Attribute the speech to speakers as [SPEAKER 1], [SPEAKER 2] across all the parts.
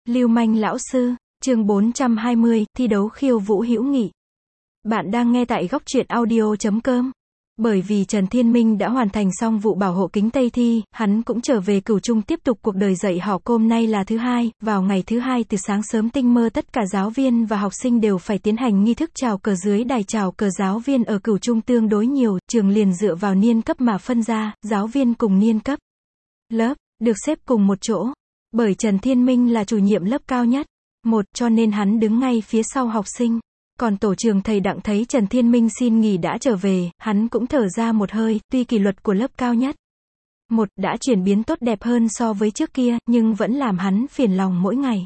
[SPEAKER 1] Lưu manh lão sư, chương 420, thi đấu khiêu vũ hữu nghị. Bạn đang nghe tại góc truyện audio.com. Bởi vì Trần Thiên Minh đã hoàn thành xong vụ bảo hộ kính Tây thi, hắn cũng trở về Cửu Trung tiếp tục cuộc đời dạy học. Hôm nay là thứ hai, vào ngày thứ hai từ sáng sớm tinh mơ tất cả giáo viên và học sinh đều phải tiến hành nghi thức chào cờ dưới đài chào cờ. Giáo viên ở Cửu Trung tương đối nhiều, trường liền dựa vào niên cấp mà phân ra, giáo viên cùng niên cấp lớp được xếp cùng một chỗ. Bởi Trần Thiên Minh là chủ nhiệm lớp cao nhất, cho nên hắn đứng ngay phía sau học sinh. Còn tổ trưởng thầy Đặng thấy Trần Thiên Minh xin nghỉ đã trở về, hắn cũng thở ra một hơi, tuy kỷ luật của lớp cao nhất đã chuyển biến tốt đẹp hơn so với trước kia, nhưng vẫn làm hắn phiền lòng mỗi ngày.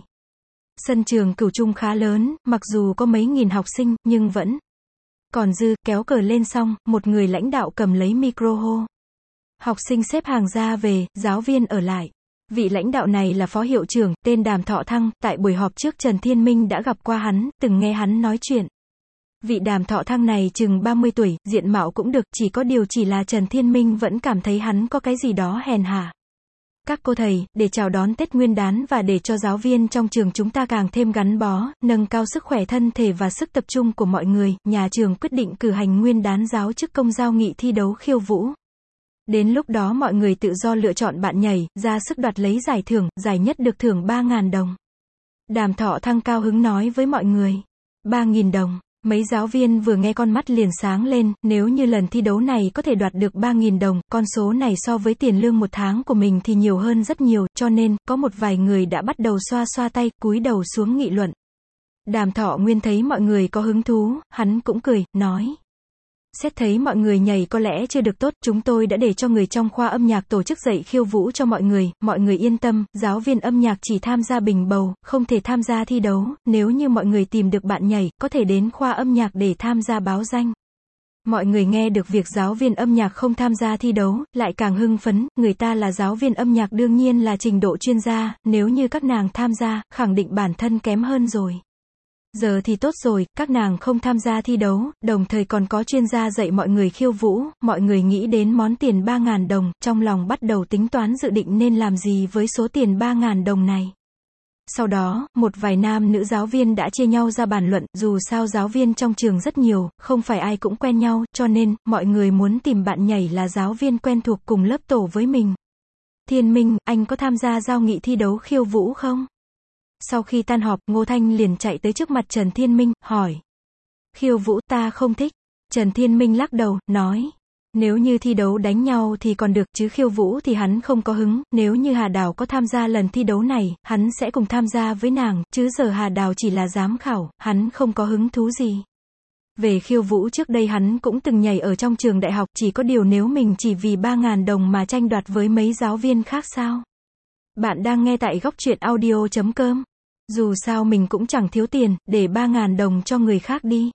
[SPEAKER 1] Sân trường Cửu Trung khá lớn, mặc dù có mấy nghìn học sinh, nhưng vẫn còn dư. Kéo cờ lên xong, một người lãnh đạo cầm lấy micro hô. Học sinh xếp hàng ra về, giáo viên ở lại. Vị lãnh đạo này là phó hiệu trưởng, tên Đàm Thọ Thăng, tại buổi họp trước Trần Thiên Minh đã gặp qua hắn, từng nghe hắn nói chuyện. Vị Đàm Thọ Thăng này chừng 30 tuổi, diện mạo cũng được, chỉ có điều chỉ là Trần Thiên Minh vẫn cảm thấy hắn có cái gì đó hèn hạ. Các cô thầy, để chào đón Tết Nguyên đán và để cho giáo viên trong trường chúng ta càng thêm gắn bó, nâng cao sức khỏe thân thể và sức tập trung của mọi người, nhà trường quyết định cử hành Nguyên đán giáo chức công giao nghị thi đấu khiêu vũ. Đến lúc đó mọi người tự do lựa chọn bạn nhảy, ra sức đoạt lấy giải thưởng, giải nhất được thưởng 3.000 đồng. Đàm Thọ Thăng cao hứng nói với mọi người. 3.000 đồng, mấy giáo viên vừa nghe con mắt liền sáng lên, nếu như lần thi đấu này có thể đoạt được 3.000 đồng, con số này so với tiền lương một tháng của mình thì nhiều hơn rất nhiều, cho nên, có một vài người đã bắt đầu xoa xoa tay, cúi đầu xuống nghị luận. Đàm Thọ Nguyên thấy mọi người có hứng thú, hắn cũng cười, nói. Xét thấy mọi người nhảy có lẽ chưa được tốt, chúng tôi đã để cho người trong khoa âm nhạc tổ chức dạy khiêu vũ cho mọi người yên tâm, giáo viên âm nhạc chỉ tham gia bình bầu, không thể tham gia thi đấu, nếu như mọi người tìm được bạn nhảy, có thể đến khoa âm nhạc để tham gia báo danh. Mọi người nghe được việc giáo viên âm nhạc không tham gia thi đấu, lại càng hưng phấn, người ta là giáo viên âm nhạc đương nhiên là trình độ chuyên gia, nếu như các nàng tham gia, khẳng định bản thân kém hơn rồi. Giờ thì tốt rồi, các nàng không tham gia thi đấu, đồng thời còn có chuyên gia dạy mọi người khiêu vũ, mọi người nghĩ đến món tiền 3.000 đồng, trong lòng bắt đầu tính toán dự định nên làm gì với số tiền 3.000 đồng này. Sau đó, một vài nam nữ giáo viên đã chia nhau ra bàn luận, dù sao giáo viên trong trường rất nhiều, không phải ai cũng quen nhau, cho nên, mọi người muốn tìm bạn nhảy là giáo viên quen thuộc cùng lớp tổ với mình. Thiên Minh, anh có tham gia giao nghị thi đấu khiêu vũ không? Sau khi tan họp, Ngô Thanh liền chạy tới trước mặt Trần Thiên Minh, hỏi. Khiêu vũ ta không thích. Trần Thiên Minh lắc đầu, nói. Nếu như thi đấu đánh nhau thì còn được, chứ khiêu vũ thì hắn không có hứng, nếu như Hà Đào có tham gia lần thi đấu này, hắn sẽ cùng tham gia với nàng, chứ giờ Hà Đào chỉ là giám khảo, hắn không có hứng thú gì. Về khiêu vũ trước đây hắn cũng từng nhảy ở trong trường đại học, chỉ có điều nếu mình chỉ vì 3.000 đồng mà tranh đoạt với mấy giáo viên khác sao? Bạn đang nghe tại góc truyện audio.com. Dù sao mình cũng chẳng thiếu tiền, để 3.000 đồng cho người khác đi.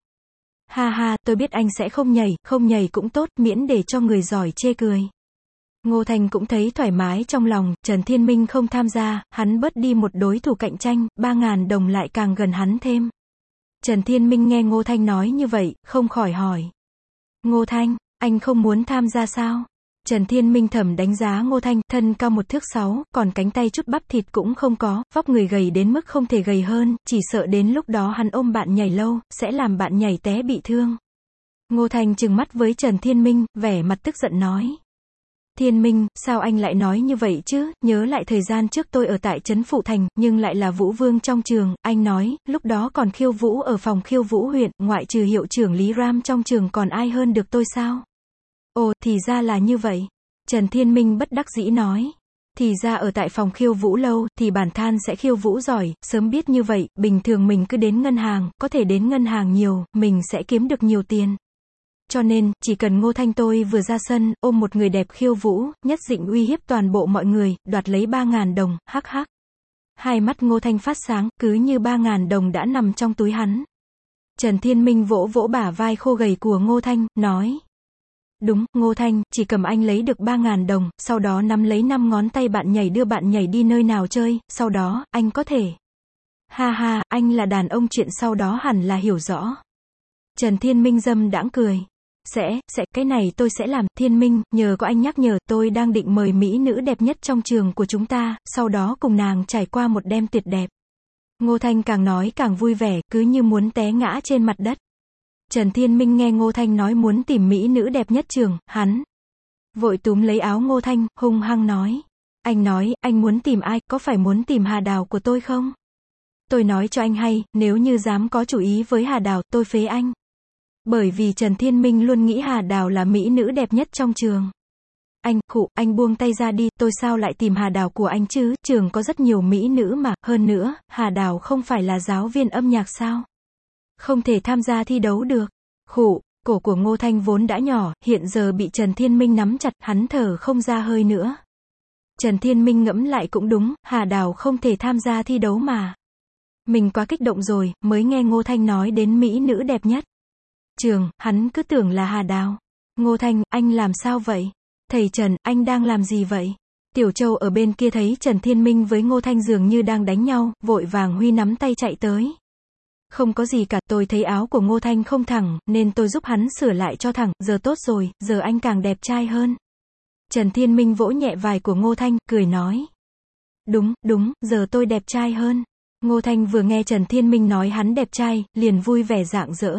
[SPEAKER 1] Ha ha, tôi biết anh sẽ không nhảy cũng tốt, miễn để cho người giỏi chê cười. Ngô Thanh cũng thấy thoải mái trong lòng, Trần Thiên Minh không tham gia, hắn bớt đi một đối thủ cạnh tranh, 3.000 đồng lại càng gần hắn thêm. Trần Thiên Minh nghe Ngô Thanh nói như vậy, không khỏi hỏi. Ngô Thanh, anh không muốn tham gia sao? Trần Thiên Minh thầm đánh giá Ngô Thanh, thân cao 1 thước 6, còn cánh tay chút bắp thịt cũng không có, vóc người gầy đến mức không thể gầy hơn, chỉ sợ đến lúc đó hắn ôm bạn nhảy lâu, sẽ làm bạn nhảy té bị thương. Ngô Thanh trừng mắt với Trần Thiên Minh, vẻ mặt tức giận nói. Thiên Minh, sao anh lại nói như vậy chứ, nhớ lại thời gian trước tôi ở tại Trấn Phụ Thành, nhưng lại là vũ vương trong trường, anh nói, lúc đó còn khiêu vũ ở phòng khiêu vũ huyện, ngoại trừ hiệu trưởng Lý Ram trong trường còn ai hơn được tôi sao? Ồ, thì ra là như vậy. Trần Thiên Minh bất đắc dĩ nói. Thì ra ở tại phòng khiêu vũ lâu, thì bản than sẽ khiêu vũ giỏi, sớm biết như vậy, bình thường mình cứ đến ngân hàng, có thể đến ngân hàng nhiều, mình sẽ kiếm được nhiều tiền. Cho nên, chỉ cần Ngô Thanh tôi vừa ra sân, ôm một người đẹp khiêu vũ, nhất định uy hiếp toàn bộ mọi người, đoạt lấy 3.000 đồng, hắc hắc. Hai mắt Ngô Thanh phát sáng, cứ như 3.000 đồng đã nằm trong túi hắn. Trần Thiên Minh vỗ vỗ bả vai khô gầy của Ngô Thanh, nói. Đúng, Ngô Thanh, chỉ cầm anh lấy được 3.000 đồng, sau đó nắm lấy 5 ngón tay bạn nhảy đưa bạn nhảy đi nơi nào chơi, sau đó, anh có thể. Ha ha, anh là đàn ông chuyện sau đó hẳn là hiểu rõ. Trần Thiên Minh dâm đãng cười. Cái này tôi sẽ làm, Thiên Minh, nhờ có anh nhắc nhở, tôi đang định mời mỹ nữ đẹp nhất trong trường của chúng ta, sau đó cùng nàng trải qua một đêm tuyệt đẹp. Ngô Thanh càng nói càng vui vẻ, cứ như muốn té ngã trên mặt đất. Trần Thiên Minh nghe Ngô Thanh nói muốn tìm mỹ nữ đẹp nhất trường, hắn vội túm lấy áo Ngô Thanh, hung hăng nói. Anh nói, anh muốn tìm ai, có phải muốn tìm Hà Đào của tôi không? Tôi nói cho anh hay, nếu như dám có chủ ý với Hà Đào, tôi phế anh. Bởi vì Trần Thiên Minh luôn nghĩ Hà Đào là mỹ nữ đẹp nhất trong trường. Anh buông tay ra đi, tôi sao lại tìm Hà Đào của anh chứ, trường có rất nhiều mỹ nữ mà, hơn nữa, Hà Đào không phải là giáo viên âm nhạc sao? Không thể tham gia thi đấu được. Cổ của Ngô Thanh vốn đã nhỏ, hiện giờ bị Trần Thiên Minh nắm chặt, hắn thở không ra hơi nữa. Trần Thiên Minh ngẫm lại cũng đúng, Hà Đào không thể tham gia thi đấu mà. Mình quá kích động rồi, mới nghe Ngô Thanh nói đến mỹ nữ đẹp nhất trường, hắn cứ tưởng là Hà Đào. Ngô Thanh, anh làm sao vậy? Thầy Trần, anh đang làm gì vậy? Tiểu Châu ở bên kia thấy Trần Thiên Minh với Ngô Thanh dường như đang đánh nhau, vội vàng huy nắm tay chạy tới. Không có gì cả, tôi thấy áo của Ngô Thanh không thẳng, nên tôi giúp hắn sửa lại cho thẳng, giờ tốt rồi, giờ anh càng đẹp trai hơn. Trần Thiên Minh vỗ nhẹ vai của Ngô Thanh, cười nói. Đúng, giờ tôi đẹp trai hơn. Ngô Thanh vừa nghe Trần Thiên Minh nói hắn đẹp trai, liền vui vẻ rạng rỡ.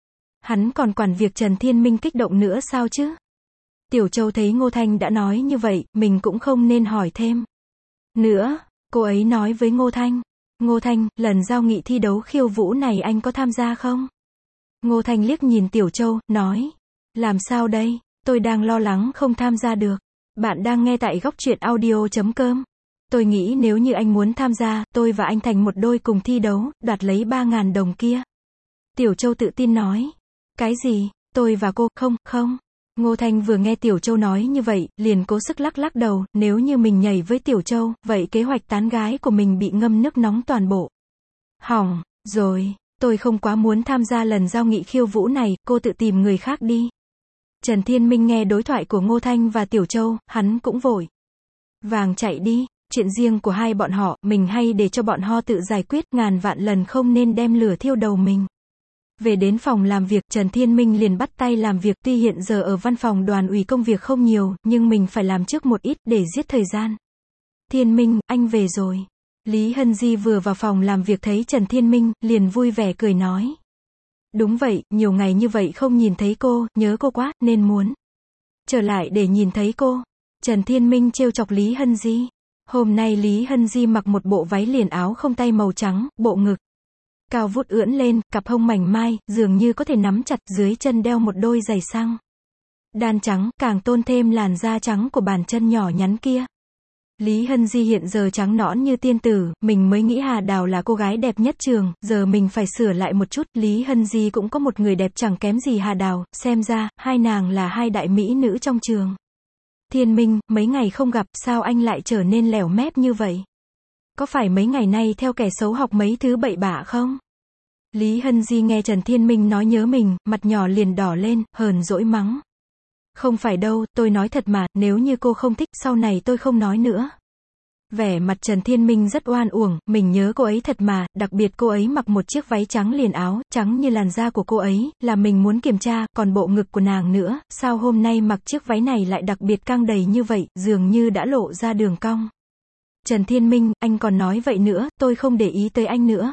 [SPEAKER 1] Hắn còn quản việc Trần Thiên Minh kích động nữa sao chứ? Tiểu Châu thấy Ngô Thanh đã nói như vậy, mình cũng không nên hỏi thêm nữa. Cô ấy nói với Ngô Thanh. Ngô Thanh, lần giao nghị thi đấu khiêu vũ này anh có tham gia không? Ngô Thanh liếc nhìn Tiểu Châu, nói. Làm sao đây? Tôi đang lo lắng không tham gia được. Bạn đang nghe tại Góc Truyện Audio.com. Tôi nghĩ nếu như anh muốn tham gia, tôi và anh thành một đôi cùng thi đấu, đoạt lấy 3.000 đồng kia. Tiểu Châu tự tin nói. Cái gì? Tôi và cô, không. Ngô Thanh vừa nghe Tiểu Châu nói như vậy, liền cố sức lắc đầu, nếu như mình nhảy với Tiểu Châu, vậy kế hoạch tán gái của mình bị ngâm nước nóng toàn bộ. Hỏng, rồi, tôi không quá muốn tham gia lần giao nghị khiêu vũ này, cô tự tìm người khác đi. Trần Thiên Minh nghe đối thoại của Ngô Thanh và Tiểu Châu, hắn cũng vội vàng chạy đi, chuyện riêng của hai bọn họ, mình hay để cho bọn họ tự giải quyết, ngàn vạn lần không nên đem lửa thiêu đầu mình. Về đến phòng làm việc, Trần Thiên Minh liền bắt tay làm việc, tuy hiện giờ ở văn phòng đoàn ủy công việc không nhiều, nhưng mình phải làm trước một ít để giết thời gian. Thiên Minh, anh về rồi. Lý Hân Di vừa vào phòng làm việc thấy Trần Thiên Minh, liền vui vẻ cười nói. Đúng vậy, nhiều ngày như vậy không nhìn thấy cô, nhớ cô quá, nên muốn trở lại để nhìn thấy cô. Trần Thiên Minh trêu chọc Lý Hân Di. Hôm nay Lý Hân Di mặc một bộ váy liền áo không tay màu trắng, bộ ngực cao vút ưỡn lên, cặp hông mảnh mai, dường như có thể nắm chặt, dưới chân đeo một đôi giày xăng đan trắng, càng tôn thêm làn da trắng của bàn chân nhỏ nhắn kia. Lý Hân Di hiện giờ trắng nõn như tiên tử, mình mới nghĩ Hà Đào là cô gái đẹp nhất trường, giờ mình phải sửa lại một chút. Lý Hân Di cũng có một người đẹp chẳng kém gì Hà Đào, xem ra, hai nàng là hai đại mỹ nữ trong trường. Thiên Minh, mấy ngày không gặp, sao anh lại trở nên lẻo mép như vậy? Có phải mấy ngày nay theo kẻ xấu học mấy thứ bậy bạ không? Lý Hân Di nghe Trần Thiên Minh nói nhớ mình, mặt nhỏ liền đỏ lên, hờn dỗi mắng. Không phải đâu, tôi nói thật mà, nếu như cô không thích, sau này tôi không nói nữa. Vẻ mặt Trần Thiên Minh rất oan uổng, mình nhớ cô ấy thật mà, đặc biệt cô ấy mặc một chiếc váy trắng liền áo, trắng như làn da của cô ấy, là mình muốn kiểm tra, còn bộ ngực của nàng nữa, sao hôm nay mặc chiếc váy này lại đặc biệt căng đầy như vậy, dường như đã lộ ra đường cong. Trần Thiên Minh, anh còn nói vậy nữa, tôi không để ý tới anh nữa.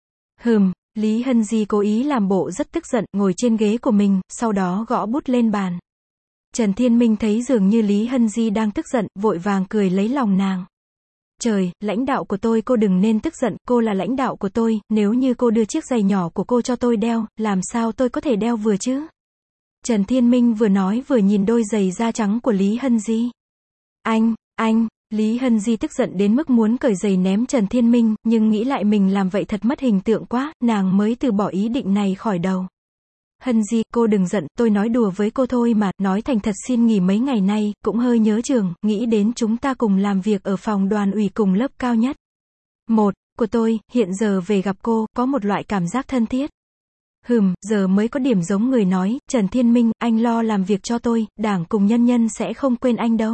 [SPEAKER 1] Lý Hân Di cố ý làm bộ rất tức giận, ngồi trên ghế của mình, sau đó gõ bút lên bàn. Trần Thiên Minh thấy dường như Lý Hân Di đang tức giận, vội vàng cười lấy lòng nàng. Trời, lãnh đạo của tôi, cô đừng nên tức giận, cô là lãnh đạo của tôi, nếu như cô đưa chiếc giày nhỏ của cô cho tôi đeo, làm sao tôi có thể đeo vừa chứ? Trần Thiên Minh vừa nói vừa nhìn đôi giày da trắng của Lý Hân Di. Anh, Lý Hân Di tức giận đến mức muốn cởi giày ném Trần Thiên Minh, nhưng nghĩ lại mình làm vậy thật mất hình tượng quá, nàng mới từ bỏ ý định này khỏi đầu. Hân Di, cô đừng giận, tôi nói đùa với cô thôi mà, nói thành thật xin nghỉ mấy ngày nay, cũng hơi nhớ trường, nghĩ đến chúng ta cùng làm việc ở phòng đoàn ủy cùng lớp cao nhất. Của tôi, hiện giờ về gặp cô, có một loại cảm giác thân thiết. Giờ mới có điểm giống người nói, Trần Thiên Minh, anh lo làm việc cho tôi, đảng cùng nhân nhân sẽ không quên anh đâu.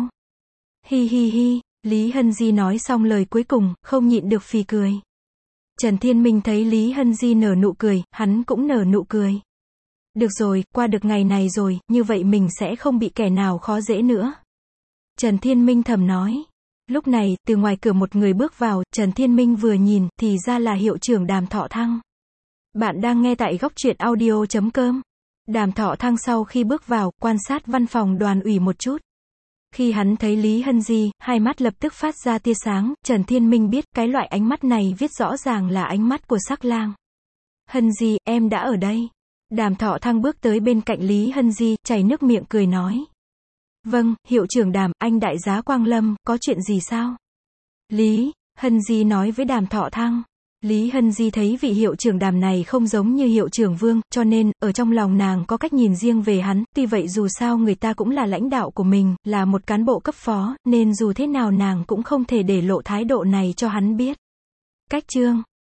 [SPEAKER 1] Hi, Lý Hân Di nói xong lời cuối cùng, không nhịn được phì cười. Trần Thiên Minh thấy Lý Hân Di nở nụ cười, hắn cũng nở nụ cười. Được rồi, qua được ngày này rồi, như vậy mình sẽ không bị kẻ nào khó dễ nữa. Trần Thiên Minh thầm nói. Lúc này, từ ngoài cửa một người bước vào, Trần Thiên Minh vừa nhìn, thì ra là hiệu trưởng Đàm Thọ Thăng. Bạn đang nghe tại góc truyện audio.com. Đàm Thọ Thăng sau khi bước vào, quan sát văn phòng đoàn ủy một chút. Khi hắn thấy Lý Hân Di, hai mắt lập tức phát ra tia sáng, Trần Thiên Minh biết, cái loại ánh mắt này viết rõ ràng là ánh mắt của sắc lang. Hân Di, em đã ở đây. Đàm Thọ Thăng bước tới bên cạnh Lý Hân Di, chảy nước miệng cười nói. Vâng, hiệu trưởng Đàm, anh đại giá Quang Lâm, có chuyện gì sao? Lý Hân Di nói với Đàm Thọ Thăng. Lý Hân Di thấy vị hiệu trưởng Đàm này không giống như hiệu trưởng Vương, cho nên, ở trong lòng nàng có cách nhìn riêng về hắn, tuy vậy dù sao người ta cũng là lãnh đạo của mình, là một cán bộ cấp phó, nên dù thế nào nàng cũng không thể để lộ thái độ này cho hắn biết. Cách chương